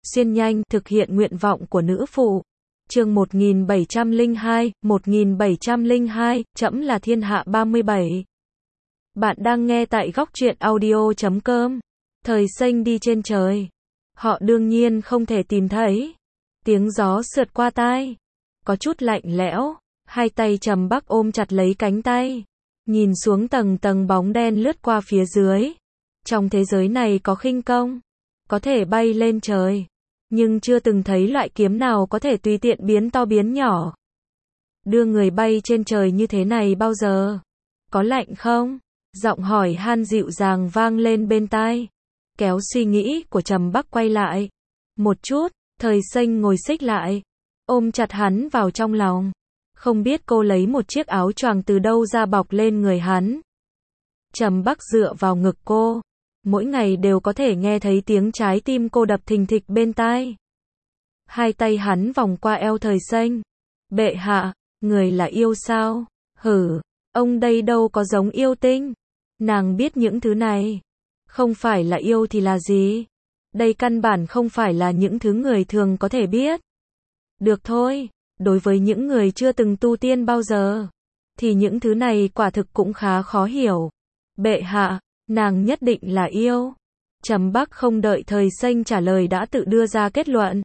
xuyên nhanh, thực hiện nguyện vọng của nữ phụ. Chương 1702, trẫm là thiên hạ 37. Bạn đang nghe tại góc truyện audio.com. Thời xanh đi trên trời. Họ đương nhiên không thể tìm thấy. Tiếng gió sượt qua tai. Có chút lạnh lẽo. Hai tay Trầm Bắc ôm chặt lấy cánh tay. Nhìn xuống tầng tầng bóng đen lướt qua phía dưới. Trong thế giới này có khinh công. Có thể bay lên trời. Nhưng chưa từng thấy loại kiếm nào có thể tùy tiện biến to biến nhỏ. Đưa người bay trên trời như thế này bao giờ? Có lạnh không? Giọng hỏi han dịu dàng vang lên bên tai. Kéo suy nghĩ của Trầm Bắc quay lại. Một chút, Thời xanh ngồi xích lại. Ôm chặt hắn vào trong lòng. Không biết cô lấy một chiếc áo choàng từ đâu ra bọc lên người hắn. Trầm Bắc dựa vào ngực cô. Mỗi ngày đều có thể nghe thấy tiếng trái tim cô đập thình thịch bên tai. Hai tay hắn vòng qua eo Thời xanh. Bệ hạ, người là yêu sao? Hử, ông đây đâu có giống yêu tinh. Nàng biết những thứ này. Không phải là yêu thì là gì? Đây căn bản không phải là những thứ người thường có thể biết. Được thôi, đối với những người chưa từng tu tiên bao giờ, thì những thứ này quả thực cũng khá khó hiểu. Bệ hạ, nàng nhất định là yêu. Trầm Bắc không đợi Thời xanh trả lời đã tự đưa ra kết luận.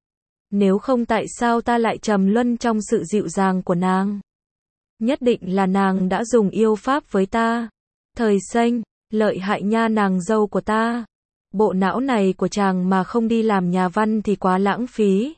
Nếu không tại sao ta lại trầm luân trong sự dịu dàng của nàng? Nhất định là nàng đã dùng yêu pháp với ta. Thời xanh, lợi hại nha nàng dâu của ta. Bộ não này của chàng mà không đi làm nhà văn thì quá lãng phí.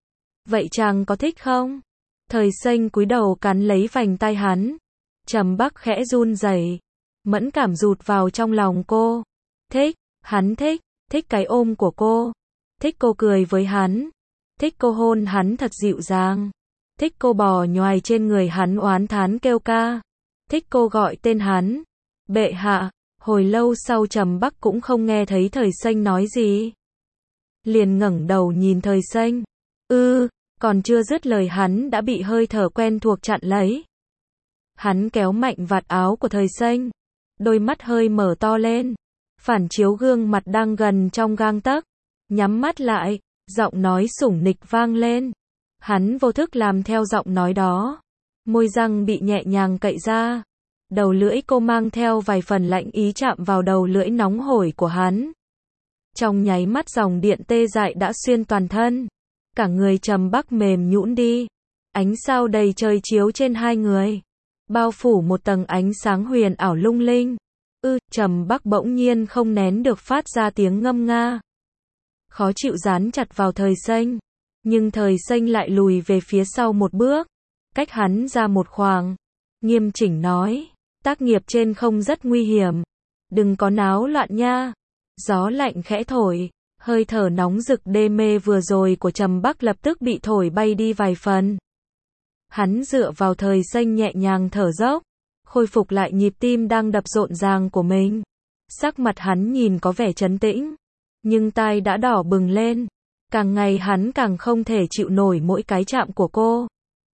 Vậy chàng có thích không? Thời xanh cúi đầu cắn lấy vành tai hắn. Trầm Bắc khẽ run rẩy, mẫn cảm rụt vào trong lòng cô. Thích, hắn thích, thích cái ôm của cô. Thích cô cười với hắn. Thích cô hôn hắn thật dịu dàng. Thích cô bò nhoài trên người hắn oán thán kêu ca. Thích cô gọi tên hắn. Bệ hạ. Hồi lâu sau Trầm Bắc cũng không nghe thấy Thời xanh nói gì. Liền ngẩng đầu nhìn Thời xanh. Còn chưa dứt lời hắn đã bị hơi thở quen thuộc chặn lấy. Hắn kéo mạnh vạt áo của Thời xanh. Đôi mắt hơi mở to lên. Phản chiếu gương mặt đang gần trong gang tấc. Nhắm mắt lại, giọng nói sủng nịch vang lên. Hắn vô thức làm theo giọng nói đó. Môi răng bị nhẹ nhàng cậy ra. Đầu lưỡi cô mang theo vài phần lạnh ý chạm vào đầu lưỡi nóng hổi của hắn. Trong nháy mắt dòng điện tê dại đã xuyên toàn thân. Cả người Trầm Bắc mềm nhũn đi. Ánh sao đầy trời chiếu trên hai người. Bao phủ một tầng ánh sáng huyền ảo lung linh. Trầm Bắc bỗng nhiên không nén được phát ra tiếng ngâm nga. Khó chịu dán chặt vào Thời xanh. Nhưng Thời xanh lại lùi về phía sau một bước. Cách hắn ra một khoảng. Nghiêm chỉnh nói. Tác nghiệp trên không rất nguy hiểm. Đừng có náo loạn nha. Gió lạnh khẽ thổi. Hơi thở nóng rực đê mê vừa rồi của Trầm Bắc lập tức bị thổi bay đi vài phần. Hắn dựa vào Thời xanh nhẹ nhàng thở dốc. Khôi phục lại nhịp tim đang đập rộn ràng của mình. Sắc mặt hắn nhìn có vẻ trấn tĩnh. Nhưng tai đã đỏ bừng lên. Càng ngày hắn càng không thể chịu nổi mỗi cái chạm của cô.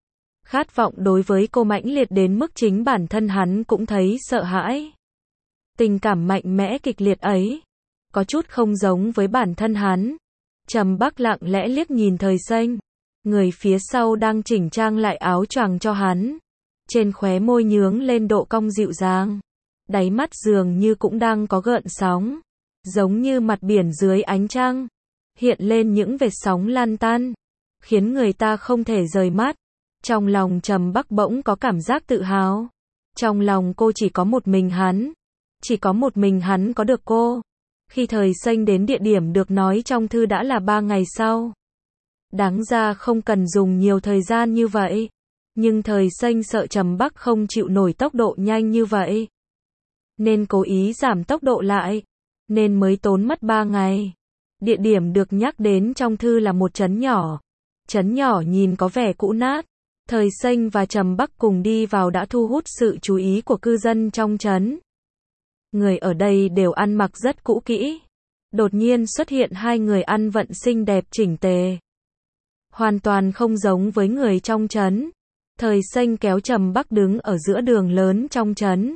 Khát vọng đối với cô mãnh liệt đến mức chính bản thân hắn cũng thấy sợ hãi. Tình cảm mạnh mẽ kịch liệt ấy. Có chút không giống với bản thân hắn. Trầm Bắc lặng lẽ liếc nhìn Thời xanh. Người phía sau đang chỉnh trang lại áo choàng cho hắn. Trên khóe môi nhướng lên độ cong dịu dàng. Đáy mắt dường như cũng đang có gợn sóng. Giống như mặt biển dưới ánh trăng. Hiện lên những vệt sóng lan tan. Khiến người ta không thể rời mắt. Trong lòng Trầm Bắc bỗng có cảm giác tự hào. Trong lòng cô chỉ có một mình hắn. Chỉ có một mình hắn có được cô. Khi Thời xanh đến địa điểm được nói trong thư đã là 3 ngày sau. Đáng ra không cần dùng nhiều thời gian như vậy. Nhưng Thời xanh sợ Trầm Bắc không chịu nổi tốc độ nhanh như vậy. Nên cố ý giảm tốc độ lại. Nên mới tốn mất 3 ngày. Địa điểm được nhắc đến trong thư là một trấn nhỏ. Trấn nhỏ nhìn có vẻ cũ nát. Thời xanh và Trầm Bắc cùng đi vào đã thu hút sự chú ý của cư dân trong trấn. Người ở đây đều ăn mặc rất cũ kỹ. Đột nhiên xuất hiện hai người ăn vận xinh đẹp chỉnh tề. Hoàn toàn không giống với người trong trấn. Thời xanh kéo Trầm Bắc đứng ở giữa đường lớn trong trấn.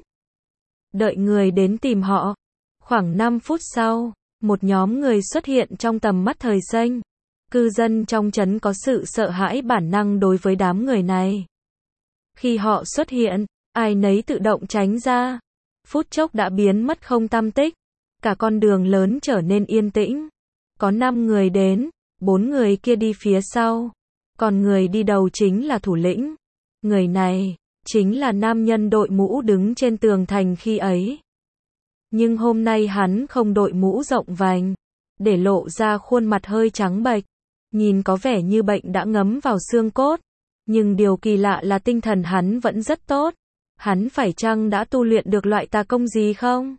Đợi người đến tìm họ. Khoảng 5 phút sau, một nhóm người xuất hiện trong tầm mắt Thời xanh. Cư dân trong trấn có sự sợ hãi bản năng đối với đám người này. Khi họ xuất hiện, ai nấy tự động tránh ra. Phút chốc đã biến mất không tăm tích. Cả con đường lớn trở nên yên tĩnh. Có 5 người đến, 4 người kia đi phía sau. Còn người đi đầu chính là thủ lĩnh. Người này, chính là nam nhân đội mũ đứng trên tường thành khi ấy. Nhưng hôm nay hắn không đội mũ rộng vành, để lộ ra khuôn mặt hơi trắng bệch. Nhìn có vẻ như bệnh đã ngấm vào xương cốt. Nhưng điều kỳ lạ là tinh thần hắn vẫn rất tốt. Hắn phải chăng đã tu luyện được loại tà công gì không?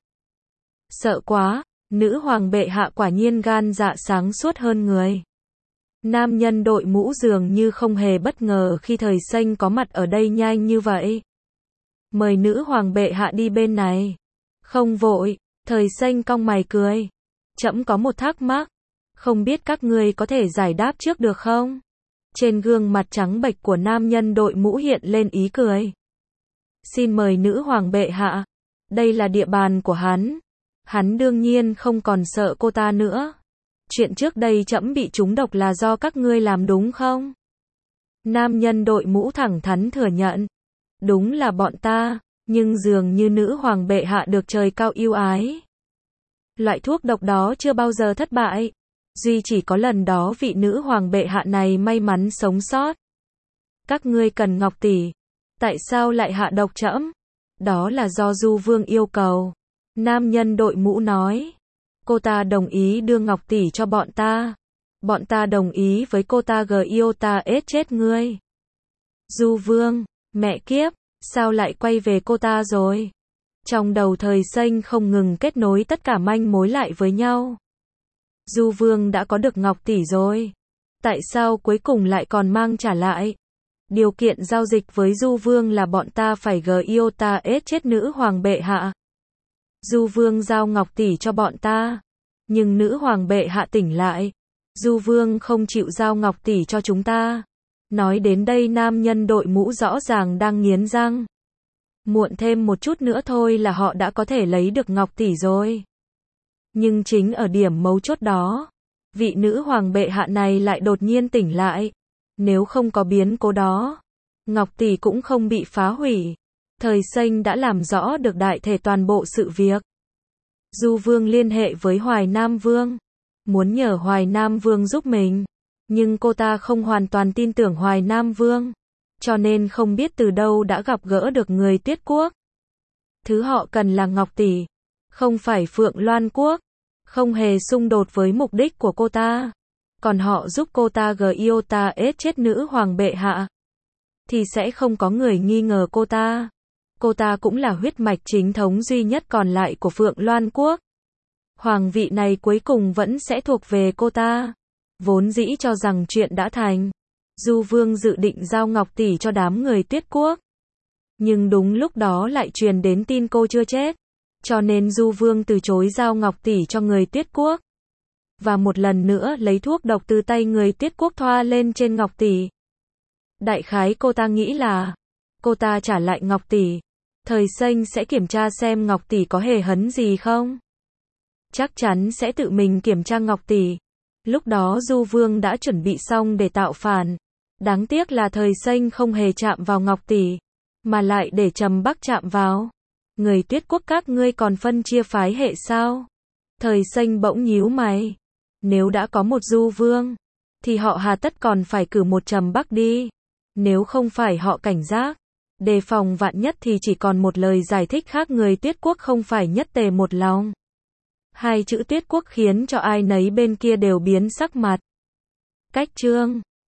Sợ quá, nữ hoàng bệ hạ quả nhiên gan dạ sáng suốt hơn người. Nam nhân đội mũ dường như không hề bất ngờ khi Thời Xanh có mặt ở đây nhanh như vậy. Mời nữ hoàng bệ hạ đi bên này. Không vội, Thời Xanh cong mày cười. Trẫm có một thắc mắc, không biết các ngươi có thể giải đáp trước được không? Trên gương mặt trắng bệch của nam nhân đội mũ hiện lên ý cười. Xin mời nữ hoàng bệ hạ. Đây là địa bàn của hắn. Hắn đương nhiên không còn sợ cô ta nữa. Chuyện trước đây trẫm bị trúng độc là do các ngươi làm đúng không? Nam nhân đội mũ thẳng thắn thừa nhận. Đúng là bọn ta, nhưng dường như nữ hoàng bệ hạ được trời cao yêu ái. Loại thuốc độc đó chưa bao giờ thất bại. Duy chỉ có lần đó vị nữ hoàng bệ hạ này may mắn sống sót. Các ngươi cần Ngọc tỷ. Tại sao lại hạ độc trẫm? Đó là do Du Vương yêu cầu. Nam nhân đội mũ nói. Cô ta đồng ý đưa Ngọc tỷ cho bọn ta. Bọn ta đồng ý với cô ta Giota ết chết ngươi. Du Vương, mẹ kiếp, sao lại quay về cô ta rồi? Trong đầu Thời Xanh không ngừng kết nối tất cả manh mối lại với nhau. Du Vương đã có được Ngọc tỷ rồi. Tại sao cuối cùng lại còn mang trả lại? Điều kiện giao dịch với Du Vương là bọn ta phải Giota ết chết nữ hoàng bệ hạ. Du Vương giao Ngọc tỷ cho bọn ta. Nhưng nữ hoàng bệ hạ tỉnh lại. Du Vương không chịu giao Ngọc tỷ cho chúng ta. Nói đến đây nam nhân đội mũ rõ ràng đang nghiến răng. Muộn thêm một chút nữa thôi là họ đã có thể lấy được Ngọc tỷ rồi. Nhưng chính ở điểm mấu chốt đó, vị nữ hoàng bệ hạ này lại đột nhiên tỉnh lại. Nếu không có biến cố đó, Ngọc tỷ cũng không bị phá hủy. Thời Xanh đã làm rõ được đại thể toàn bộ sự việc. Du Vương liên hệ với Hoài Nam Vương, muốn nhờ Hoài Nam Vương giúp mình. Nhưng cô ta không hoàn toàn tin tưởng Hoài Nam Vương, cho nên không biết từ đâu đã gặp gỡ được người Tuyết Quốc. Thứ họ cần là Ngọc tỷ, không phải Phượng Loan Quốc, không hề xung đột với mục đích của cô ta. Còn họ giúp cô ta Giota ết chết nữ hoàng bệ hạ, thì sẽ không có người nghi ngờ cô ta. Cô ta cũng là huyết mạch chính thống duy nhất còn lại của Phượng Loan Quốc. Hoàng vị này cuối cùng vẫn sẽ thuộc về cô ta. Vốn dĩ cho rằng chuyện đã thành, Du Vương dự định giao Ngọc tỷ cho đám người Tuyết Quốc. Nhưng đúng lúc đó lại truyền đến tin cô chưa chết. Cho nên Du Vương từ chối giao Ngọc tỷ cho người Tuyết Quốc. Và một lần nữa lấy thuốc độc từ tay người Tuyết Quốc thoa lên trên Ngọc tỷ. Đại khái cô ta nghĩ là, cô ta trả lại Ngọc tỷ, Thời Xanh sẽ kiểm tra xem Ngọc tỷ có hề hấn gì không. Chắc chắn sẽ tự mình kiểm tra Ngọc tỷ. Lúc đó Du Vương đã chuẩn bị xong để tạo phản. Đáng tiếc là Thời Xanh không hề chạm vào Ngọc tỷ, mà lại để Trầm Bắc chạm vào. Người Tuyết Quốc các ngươi còn phân chia phái hệ sao? Thời Xanh bỗng nhíu mày. Nếu đã có một Du Vương, thì họ hà tất còn phải cử một Trầm Bắc đi. Nếu không phải họ cảnh giác, đề phòng vạn nhất thì chỉ còn một lời giải thích khác, người Tuyết Quốc không phải nhất tề một lòng. Hai chữ Tuyết Quốc khiến cho ai nấy bên kia đều biến sắc mặt. Cách chương